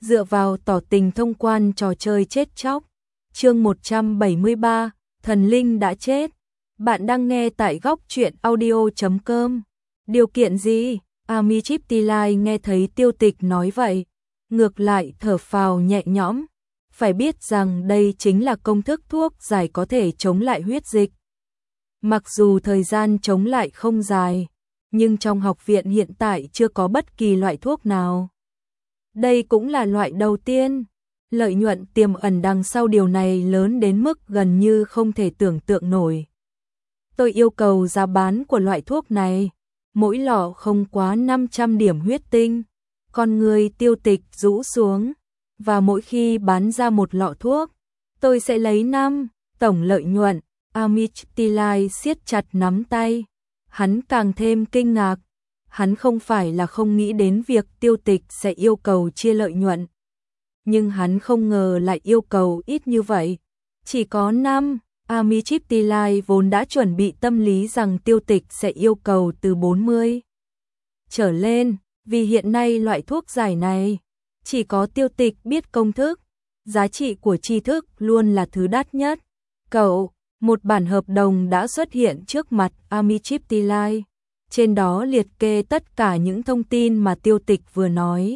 dựa vào tỏ tình thông quan trò chơi chết chóc. Chương 173, thần linh đã chết. Bạn đang nghe tại góc truyện audio.com. Điều kiện gì? Amichiptilai nghe thấy Tiêu Tịch nói vậy, ngược lại thở phào nhẹ nhõm. Phải biết rằng đây chính là công thức thuốc giải có thể chống lại huyết dịch. Mặc dù thời gian chống lại không dài, nhưng trong học viện hiện tại chưa có bất kỳ loại thuốc nào. Đây cũng là loại đầu tiên. Lợi nhuận tiềm ẩn đằng sau điều này lớn đến mức gần như không thể tưởng tượng nổi. Tôi yêu cầu giá bán của loại thuốc này, mỗi lọ không quá 500 điểm huyết tinh. Con người Tiêu Tịch rũ xuống, và mỗi khi bán ra một lọ thuốc, tôi sẽ lấy 5 tổng lợi nhuận. Amichiptilai siết chặt nắm tay, hắn càng thêm kinh ngạc. Hắn không phải là không nghĩ đến việc Tiêu Tịch sẽ yêu cầu chia lợi nhuận, nhưng hắn không ngờ lại yêu cầu ít như vậy, chỉ có 5. Amichiptilai vốn đã chuẩn bị tâm lý rằng Tiêu Tịch sẽ yêu cầu từ 40 trở lên, vì hiện nay loại thuốc giải này chỉ có Tiêu Tịch biết công thức, giá trị của tri thức luôn là thứ đắt nhất. Cậu, một bản hợp đồng đã xuất hiện trước mặt Amichiptilai, trên đó liệt kê tất cả những thông tin mà Tiêu Tịch vừa nói.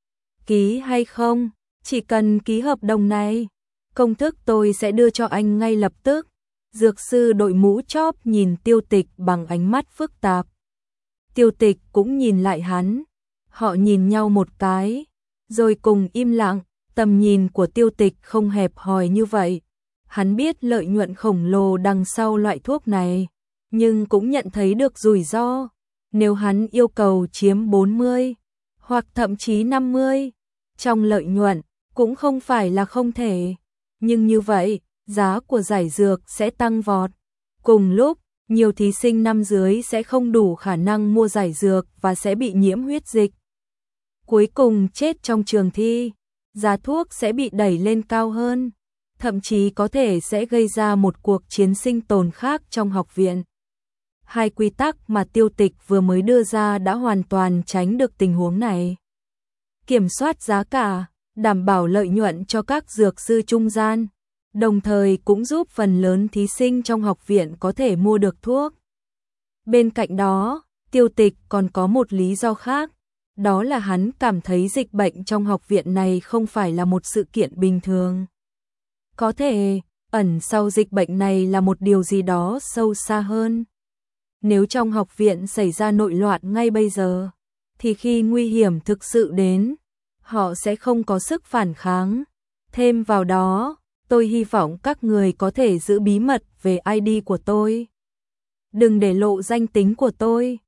Ký hay không? Chỉ cần ký hợp đồng này, công thức tôi sẽ đưa cho anh ngay lập tức. Dược sư đội mũ chóp nhìn Tiêu Tịch bằng ánh mắt phức tạp. Tiêu Tịch cũng nhìn lại hắn. Họ nhìn nhau một cái, rồi cùng im lặng. Tầm nhìn của Tiêu Tịch không hẹp hòi như vậy. Hắn biết lợi nhuận khổng lồ đằng sau loại thuốc này, nhưng cũng nhận thấy được rủi ro. Nếu hắn yêu cầu chiếm 40, hoặc thậm chí 50, trong lợi nhuận, cũng không phải là không thể. Nhưng như vậy, giá của giải dược sẽ tăng vọt. Cùng lúc, nhiều thí sinh năm dưới sẽ không đủ khả năng mua giải dược và sẽ bị nhiễm huyết dịch. Cuối cùng chết trong trường thi, giá thuốc sẽ bị đẩy lên cao hơn. Thậm chí có thể sẽ gây ra một cuộc chiến sinh tồn khác trong học viện. Hai quy tắc mà Tiêu Tịch vừa mới đưa ra đã hoàn toàn tránh được tình huống này. Kiểm soát giá cả, đảm bảo lợi nhuận cho các dược sư trung gian, đồng thời cũng giúp phần lớn thí sinh trong học viện có thể mua được thuốc. Bên cạnh đó, Tiêu Tịch còn có một lý do khác, đó là hắn cảm thấy dịch bệnh trong học viện này không phải là một sự kiện bình thường. Có thể, ẩn sau dịch bệnh này là một điều gì đó sâu xa hơn. Nếu trong học viện xảy ra nội loạn ngay bây giờ, thì khi nguy hiểm thực sự đến, họ sẽ không có sức phản kháng. Thêm vào đó, tôi hy vọng các người có thể giữ bí mật về ID của tôi. Đừng để lộ danh tính của tôi.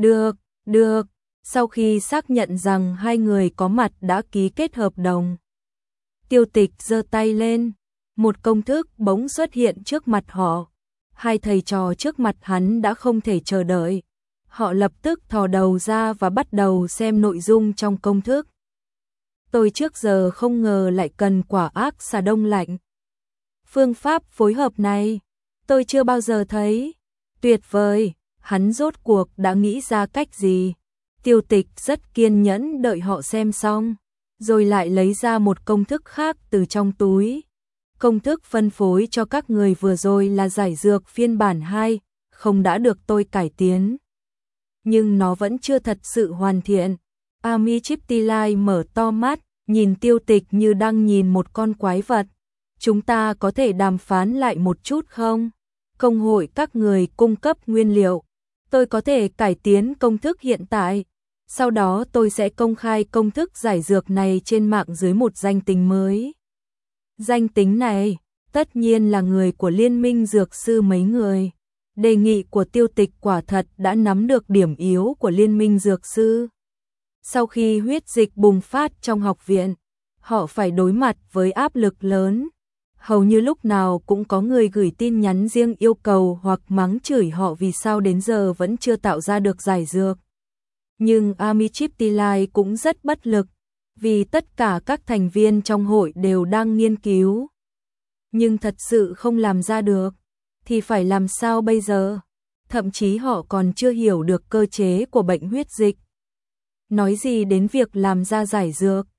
Được. Sau khi xác nhận rằng hai người có mặt đã ký kết hợp đồng, Tiêu Tịch giơ tay lên. Một công thức bỗng xuất hiện trước mặt họ. Hai thầy trò trước mặt hắn đã không thể chờ đợi. Họ lập tức thò đầu ra và bắt đầu xem nội dung trong công thức. Tôi trước giờ không ngờ lại cần quả ác xà đông lạnh. Phương pháp phối hợp này, tôi chưa bao giờ thấy. Tuyệt vời, hắn rốt cuộc đã nghĩ ra cách gì. Tiêu Tịch rất kiên nhẫn đợi họ xem xong, rồi lại lấy ra một công thức khác từ trong túi. Công thức phân phối cho các người vừa rồi là giải dược phiên bản 2, không đã được tôi cải tiến. Nhưng nó vẫn chưa thật sự hoàn thiện. Amichiptilai mở to mắt, nhìn Tiêu Tịch như đang nhìn một con quái vật. Chúng ta có thể đàm phán lại một chút không? Công hội các người cung cấp nguyên liệu. Tôi có thể cải tiến công thức hiện tại. Sau đó tôi sẽ công khai công thức giải dược này trên mạng dưới một danh tính mới. Danh tính này, tất nhiên là người của Liên minh Dược sư mấy người. Đề nghị của Tiêu Tịch quả thật đã nắm được điểm yếu của Liên minh Dược sư. Sau khi huyết dịch bùng phát trong học viện, họ phải đối mặt với áp lực lớn. Hầu như lúc nào cũng có người gửi tin nhắn riêng yêu cầu hoặc mắng chửi họ vì sao đến giờ vẫn chưa tạo ra được giải dược. Nhưng Amichiptilai cũng rất bất lực, vì tất cả các thành viên trong hội đều đang nghiên cứu. Nhưng thật sự không làm ra được, thì phải làm sao bây giờ? Thậm chí họ còn chưa hiểu được cơ chế của bệnh huyết dịch. Nói gì đến việc làm ra giải dược,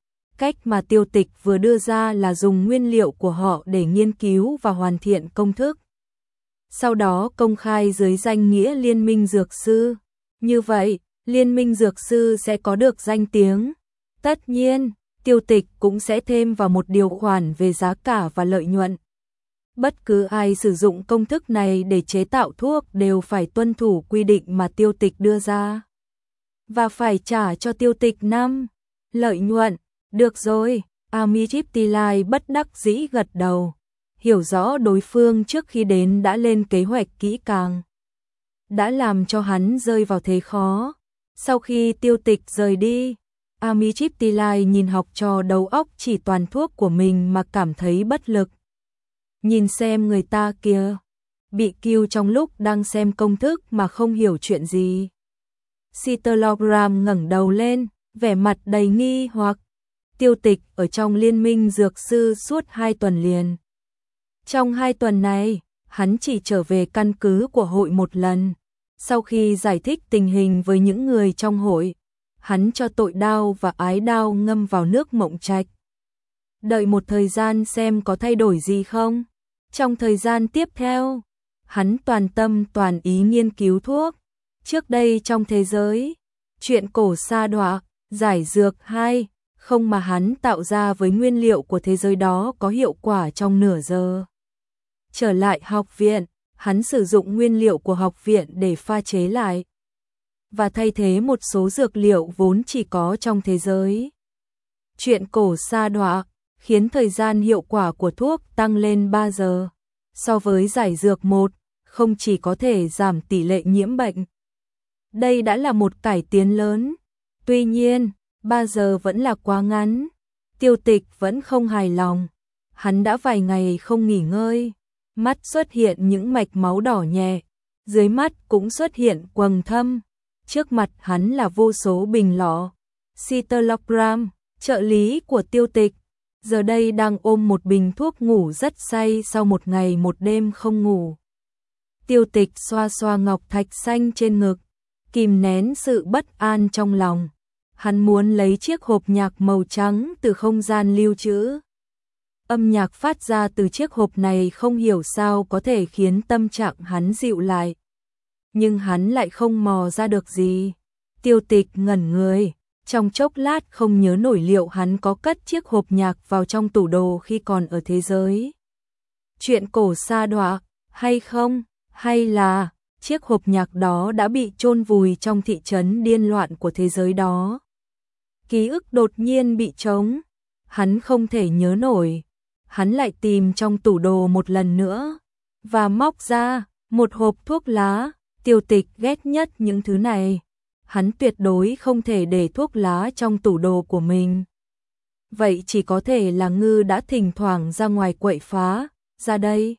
cách mà Tiêu Tịch vừa đưa ra là dùng nguyên liệu của họ để nghiên cứu và hoàn thiện công thức. Sau đó công khai dưới danh nghĩa Liên minh Dược sư. Như vậy, Liên minh Dược sư sẽ có được danh tiếng. Tất nhiên, Tiêu Tịch cũng sẽ thêm vào một điều khoản về giá cả và lợi nhuận. Bất cứ ai sử dụng công thức này để chế tạo thuốc đều phải tuân thủ quy định mà Tiêu Tịch đưa ra. Và phải trả cho Tiêu Tịch 5 lợi nhuận. Được rồi, Amityville bất đắc dĩ gật đầu. Hiểu rõ đối phương trước khi đến đã lên kế hoạch kỹ càng. Đã làm cho hắn rơi vào thế khó. Sau khi Tiêu Tịch rời đi, Amityville nhìn học trò đầu óc chỉ toàn thuốc của mình mà cảm thấy bất lực. Nhìn xem người ta kìa, bị cứu trong lúc đang xem công thức mà không hiểu chuyện gì. Citalopram ngẩng đầu lên, vẻ mặt đầy nghi hoặc. Tiêu Tịch ở trong Liên minh Dược sư suốt 2 tuần liền. Trong 2 tuần này, hắn chỉ trở về căn cứ của hội một lần. Sau khi giải thích tình hình với những người trong hội, hắn cho tội đao và ái đao ngâm vào nước mộng trạch. Đợi một thời gian xem có thay đổi gì không. Trong thời gian tiếp theo, hắn toàn tâm toàn ý nghiên cứu thuốc. Trước đây trong thế giới, chuyện cổ sa đọa, giải dược 2, không mà hắn tạo ra với nguyên liệu của thế giới đó có hiệu quả trong nửa giờ. Trở lại học viện, hắn sử dụng nguyên liệu của học viện để pha chế lại và thay thế một số dược liệu vốn chỉ có trong thế giới. Chuyện cổ sa đọa khiến thời gian hiệu quả của thuốc tăng lên 3 giờ. So với giải dược 1, không chỉ có thể giảm tỷ lệ nhiễm bệnh. Đây đã là một cải tiến lớn. Tuy nhiên, 3 giờ vẫn là quá ngắn. Tiêu Tịch vẫn không hài lòng. Hắn đã vài ngày không nghỉ ngơi. Mắt xuất hiện những mạch máu đỏ nhẹ. Dưới mắt cũng xuất hiện quầng thâm. Trước mặt hắn là vô số bình lọ. Citalopram, trợ lý của Tiêu Tịch, giờ đây đang ôm một bình thuốc ngủ rất say sau một ngày một đêm không ngủ. Tiêu Tịch xoa xoa ngọc thạch xanh trên ngực, kìm nén sự bất an trong lòng. Hắn muốn lấy chiếc hộp nhạc màu trắng từ không gian lưu trữ. Âm nhạc phát ra từ chiếc hộp này không hiểu sao có thể khiến tâm trạng hắn dịu lại. Nhưng hắn lại không mò ra được gì. Tiêu Tịch ngẩn người, trong chốc lát không nhớ nổi liệu hắn có cất chiếc hộp nhạc vào trong tủ đồ khi còn ở thế giới chuyện cổ sa đọa hay không, hay là chiếc hộp nhạc đó đã bị chôn vùi trong thị trấn điên loạn của thế giới đó. Ký ức đột nhiên bị trống, hắn không thể nhớ nổi. Hắn lại tìm trong tủ đồ một lần nữa và móc ra một hộp thuốc lá. Tiêu Tịch ghét nhất những thứ này. Hắn tuyệt đối không thể để thuốc lá trong tủ đồ của mình. Vậy chỉ có thể là Ngư đã thỉnh thoảng ra ngoài quậy phá, ra đây.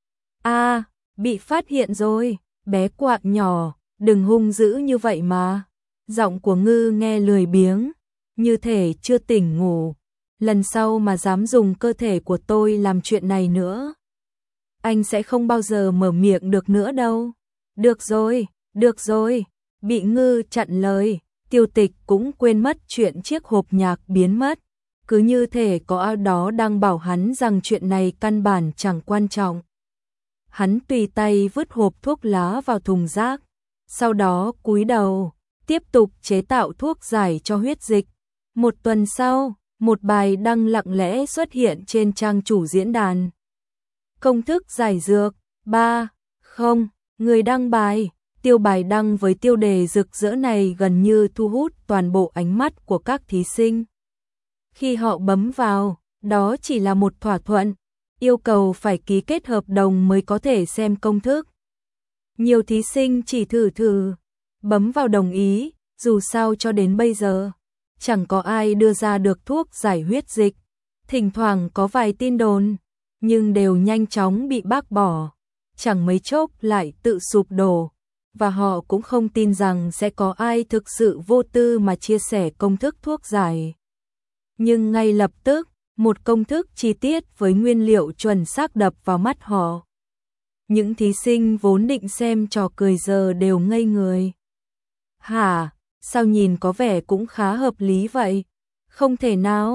Bị phát hiện rồi, bé quạ nhỏ, đừng hung dữ như vậy mà. Giọng của Ngư nghe lười biếng, như thể chưa tỉnh ngủ. Lần sau mà dám dùng cơ thể của tôi làm chuyện này nữa, anh sẽ không bao giờ mở miệng được nữa đâu. Được rồi. Bị Ngư chặn lời, Tiêu Tịch cũng quên mất chuyện chiếc hộp nhạc biến mất. Cứ như thể có ai đó đang bảo hắn rằng chuyện này căn bản chẳng quan trọng. Hắn tùy tay vứt hộp thuốc lá vào thùng rác. Sau đó cúi đầu, tiếp tục chế tạo thuốc giải cho huyết dịch. Một tuần sau, một bài đăng lặng lẽ xuất hiện trên trang chủ diễn đàn. Công thức giải dược 3. Không, người đăng bài. Tiêu bài đăng với tiêu đề rực rỡ này gần như thu hút toàn bộ ánh mắt của các thí sinh. Khi họ bấm vào, đó chỉ là một thỏa thuận, yêu cầu phải ký kết hợp đồng mới có thể xem công thức. Nhiều thí sinh chỉ thử, bấm vào đồng ý, dù sao cho đến bây giờ, chẳng có ai đưa ra được thuốc giải huyết dịch. Thỉnh thoảng có vài tin đồn, nhưng đều nhanh chóng bị bác bỏ, chẳng mấy chốc lại tự sụp đổ. Và họ cũng không tin rằng sẽ có ai thực sự vô tư mà chia sẻ công thức thuốc giải. Nhưng ngay lập tức, một công thức chi tiết với nguyên liệu chuẩn xác đập vào mắt họ. Những thí sinh vốn định xem trò cười giờ đều ngây người. Hả, sao nhìn có vẻ cũng khá hợp lý vậy?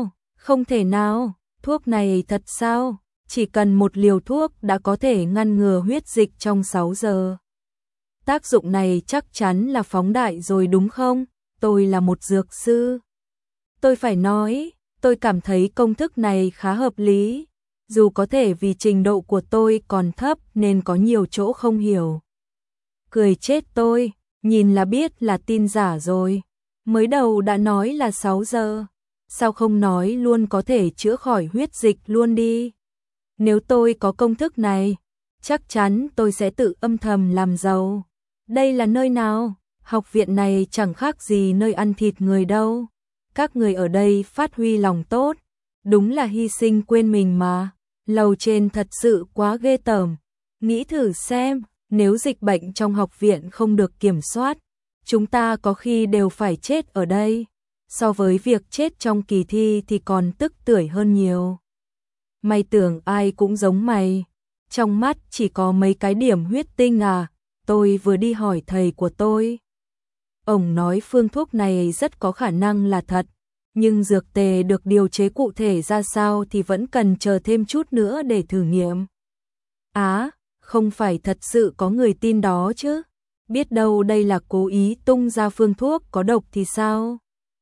Không thể nào, thuốc này thật sao? Chỉ cần một liều thuốc đã có thể ngăn ngừa huyết dịch trong 6 giờ. Tác dụng này chắc chắn là phóng đại rồi đúng không? Tôi là một dược sư. Tôi phải nói, tôi cảm thấy công thức này khá hợp lý. Dù có thể vì trình độ của tôi còn thấp nên có nhiều chỗ không hiểu. Cười chết tôi, nhìn là biết là tin giả rồi. Mới đầu đã nói là 6 giờ. Sao không nói luôn có thể chữa khỏi huyết dịch luôn đi? Nếu tôi có công thức này, chắc chắn tôi sẽ tự âm thầm làm giàu. Đây là nơi nào? Học viện này chẳng khác gì nơi ăn thịt người đâu. Các người ở đây phát huy lòng tốt, đúng là hy sinh quên mình mà. Lầu trên thật sự quá ghê tởm. Nghĩ thử xem, nếu dịch bệnh trong học viện không được kiểm soát, chúng ta có khi đều phải chết ở đây. So với việc chết trong kỳ thi thì còn tức tưởi hơn nhiều. Mày tưởng ai cũng giống mày, trong mắt chỉ có mấy cái điểm huyết tinh à? Tôi vừa đi hỏi thầy của tôi. Ông nói phương thuốc này rất có khả năng là thật, nhưng dược tề được điều chế cụ thể ra sao thì vẫn cần chờ thêm chút nữa để thử nghiệm. Không phải thật sự có người tin đó chứ? Biết đâu đây là cố ý tung ra phương thuốc có độc thì sao?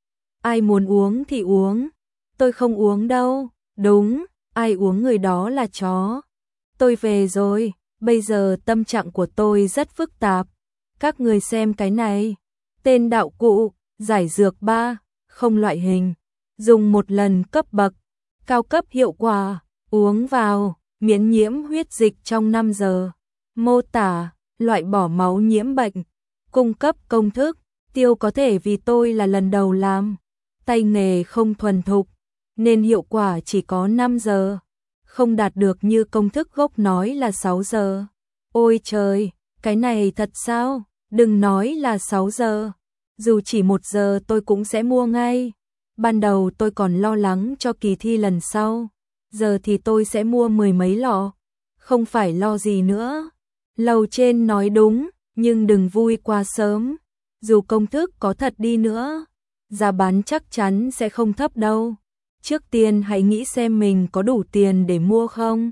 Ai muốn uống thì uống, tôi không uống đâu. Đúng, ai uống người đó là chó. Tôi về rồi, bây giờ tâm trạng của tôi rất phức tạp. Các người xem cái này. Tên đạo cụ, giải dược 3, không loại hình. Dùng một lần cấp bậc, cao cấp hiệu quả, uống vào, miễn nhiễm huyết dịch trong 5 giờ. Mô tả, loại bỏ máu nhiễm bệnh. Cung cấp công thức, tiêu có thể vì tôi là lần đầu làm. Tay nghề không thuần thục, nên hiệu quả chỉ có 5 giờ. Không đạt được như công thức gốc nói là 6 giờ. Ôi trời, cái này thật sao? Đừng nói là 6 giờ. Dù chỉ 1 giờ tôi cũng sẽ mua ngay. Ban đầu tôi còn lo lắng cho kỳ thi lần sau. Giờ thì tôi sẽ mua 10 mấy lọ. Không phải lo gì nữa. Lầu trên nói đúng, nhưng đừng vui quá sớm. Dù công thức có thật đi nữa, giá bán chắc chắn sẽ không thấp đâu. Trước tiên hãy nghĩ xem mình có đủ tiền để mua không.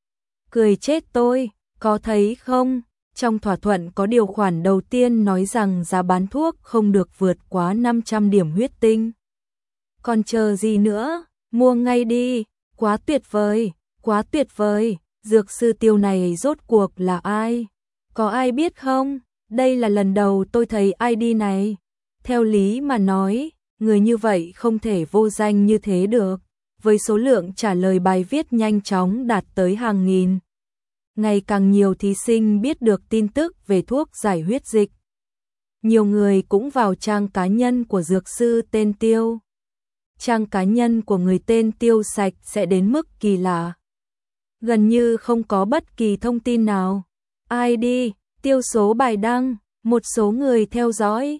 Cười chết tôi, có thấy không? Trong thỏa thuận có điều khoản đầu tiên nói rằng giá bán thuốc không được vượt quá 500 điểm huyết tinh. Còn chờ gì nữa? Mua ngay đi, quá tuyệt vời, quá tuyệt vời. Dược sư Tiêu này rốt cuộc là ai? Có ai biết không? Đây là lần đầu tôi thấy ID này. Theo lý mà nói, người như vậy không thể vô danh như thế được. Với số lượng trả lời bài viết nhanh chóng đạt tới hàng nghìn. Ngày càng nhiều thí sinh biết được tin tức về thuốc giải huyết dịch. Nhiều người cũng vào trang cá nhân của dược sư tên Tiêu. Trang cá nhân của người tên Tiêu sạch sẽ đến mức kỳ lạ. Gần như không có bất kỳ thông tin nào. ID, Tiêu số bài đăng, một số người theo dõi.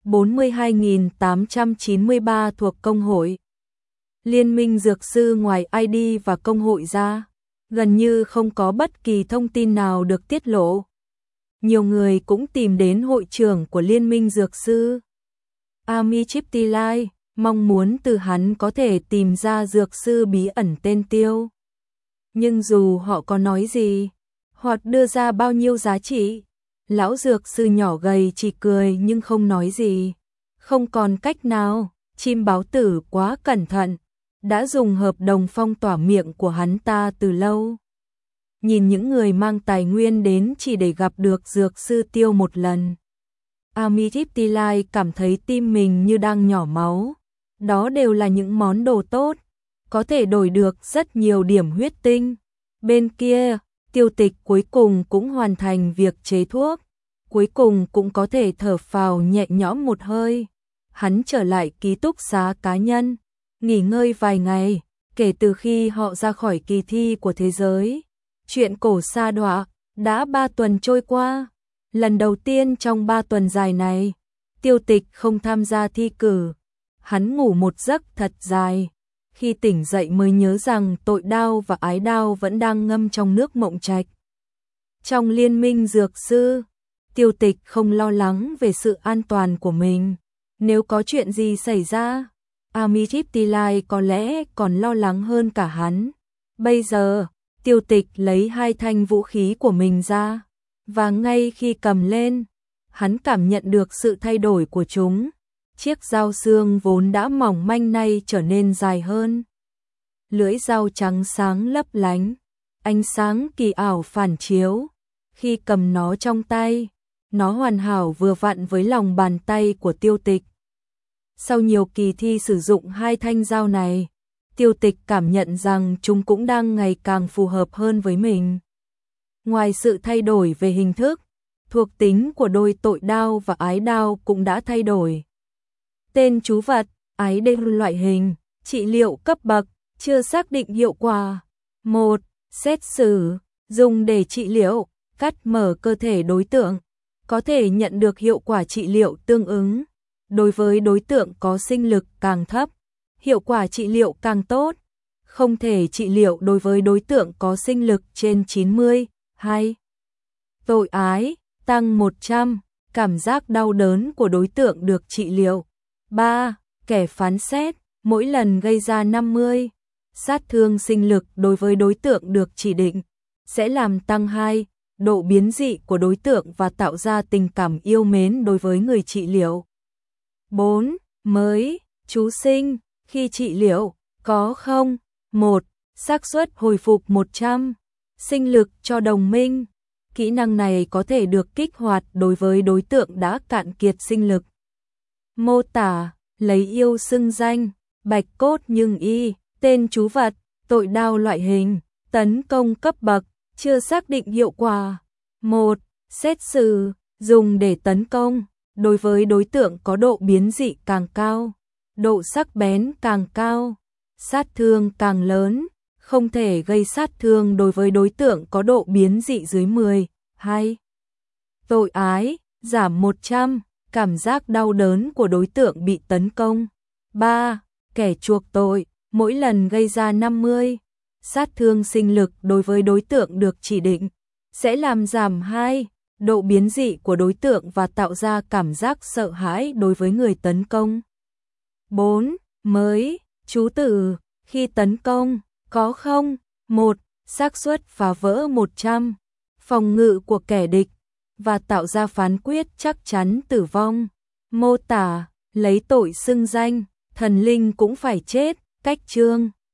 42.893 thuộc công hội. Liên minh dược sư ngoài ID và công hội ra, gần như không có bất kỳ thông tin nào được tiết lộ. Nhiều người cũng tìm đến hội trưởng của Liên minh dược sư, Amichiptilai, mong muốn từ hắn có thể tìm ra dược sư bí ẩn tên Tiêu. Nhưng dù họ có nói gì, hoặc đưa ra bao nhiêu giá trị, lão dược sư nhỏ gầy chỉ cười nhưng không nói gì. Không còn cách nào, chim báo tử quá cẩn thận, đã dùng hợp đồng phong tỏa miệng của hắn ta từ lâu. Nhìn những người mang tài nguyên đến chỉ để gặp được dược sư Tiêu một lần. Amichiptilai cảm thấy tim mình như đang nhỏ máu. Đó đều là những món đồ tốt, có thể đổi được rất nhiều điểm huyết tinh. Bên kia, Tiêu Tịch cuối cùng cũng hoàn thành việc chế thuốc. Cuối cùng cũng có thể thở phào nhẹ nhõm một hơi. Hắn trở lại ký túc xá cá nhân, nghỉ ngơi vài ngày, kể từ khi họ ra khỏi kỳ thi của thế giới. Chuyện cổ sa đọa, đã 3 tuần trôi qua. Lần đầu tiên trong 3 tuần dài này, Tiêu Tịch không tham gia thi cử. Hắn ngủ một giấc thật dài. Khi tỉnh dậy mới nhớ rằng tội đao và ái đao vẫn đang ngâm trong nước mộng trạch. Trong liên minh dược sư, Tiêu Tịch không lo lắng về sự an toàn của mình. Nếu có chuyện gì xảy ra, Amityville có lẽ còn lo lắng hơn cả hắn. Bây giờ, Tiêu Tịch lấy 2 thanh vũ khí của mình ra, và ngay khi cầm lên, hắn cảm nhận được sự thay đổi của chúng. Chiếc dao xương vốn đã mỏng manh nay trở nên dài hơn. Lưỡi dao trắng sáng lấp lánh, ánh sáng kỳ ảo phản chiếu. Khi cầm nó trong tay, nó hoàn hảo vừa vặn với lòng bàn tay của Tiêu Tịch. Sau nhiều kỳ thi sử dụng 2 thanh dao này, Tiêu Tịch cảm nhận rằng chúng cũng đang ngày càng phù hợp hơn với mình. Ngoài sự thay đổi về hình thức, thuộc tính của đôi tội đao và ái đao cũng đã thay đổi. Tên chú vật, ái đê loại hình, trị liệu cấp bậc, chưa xác định hiệu quả. 1. Xét xử, dùng để trị liệu, cắt mở cơ thể đối tượng, có thể nhận được hiệu quả trị liệu tương ứng. Đối với đối tượng có sinh lực càng thấp, hiệu quả trị liệu càng tốt. Không thể trị liệu đối với đối tượng có sinh lực trên 90. 2. Tội ái, tăng 100, cảm giác đau đớn của đối tượng được trị liệu. 3. Kẻ phán xét, mỗi lần gây ra 50, sát thương sinh lực đối với đối tượng được chỉ định, sẽ làm tăng 2, độ biến dị của đối tượng và tạo ra tình cảm yêu mến đối với người trị liệu. 4. Mới, chú sinh, khi trị liệu, có không? 1. Xác suất hồi phục 100, sinh lực cho đồng minh. Kỹ năng này có thể được kích hoạt đối với đối tượng đã cạn kiệt sinh lực. Mô tả, lấy yêu xưng danh, bạch cốt nhưng y, tên chú vật, tội đao loại hình, tấn công cấp bậc, chưa xác định hiệu quả. 1. Xét xử, dùng để tấn công, đối với đối tượng có độ biến dị càng cao, độ sắc bén càng cao, sát thương càng lớn, không thể gây sát thương đối với đối tượng có độ biến dị dưới 10. 2. Tội ái, giảm 100, cảm giác đau đớn của đối tượng bị tấn công. 3. Kẻ chuộc tội, mỗi lần gây ra 50, sát thương sinh lực đối với đối tượng được chỉ định, sẽ làm giảm 2, độ biến dị của đối tượng và tạo ra cảm giác sợ hãi đối với người tấn công. 4. Mới, chú tử, khi tấn công, có không? 1. Xác suất phá vỡ 100, phòng ngự của kẻ địch, và tạo ra phán quyết chắc chắn tử vong. Mô tả, lấy tội xưng danh, thần linh cũng phải chết, cách chương.